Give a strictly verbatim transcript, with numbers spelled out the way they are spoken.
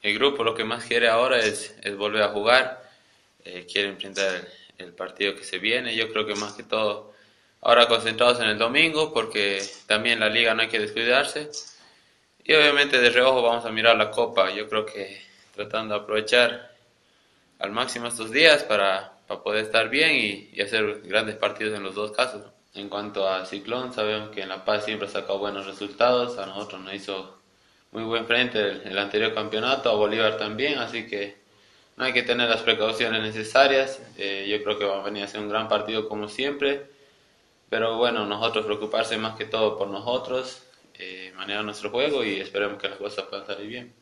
el grupo lo que más quiere ahora es, es volver a jugar, eh, quiere enfrentar el, el partido que se viene. Yo creo que más que todo ahora concentrados en el domingo porque también la liga no hay que descuidarse. Y obviamente de reojo vamos a mirar la copa. Yo creo que tratando de aprovechar al máximo estos días para, para poder estar bien y, y hacer grandes partidos en los dos casos. En cuanto a Ciclón, sabemos que en La Paz siempre ha sacado buenos resultados. A nosotros nos hizo muy buen frente el, el anterior campeonato, a Bolívar también, así que no hay que tener las precauciones necesarias. Eh, yo creo que va a venir a ser un gran partido como siempre, pero bueno, nosotros preocuparse más que todo por nosotros, eh, manejar nuestro juego y esperemos que las cosas puedan salir bien.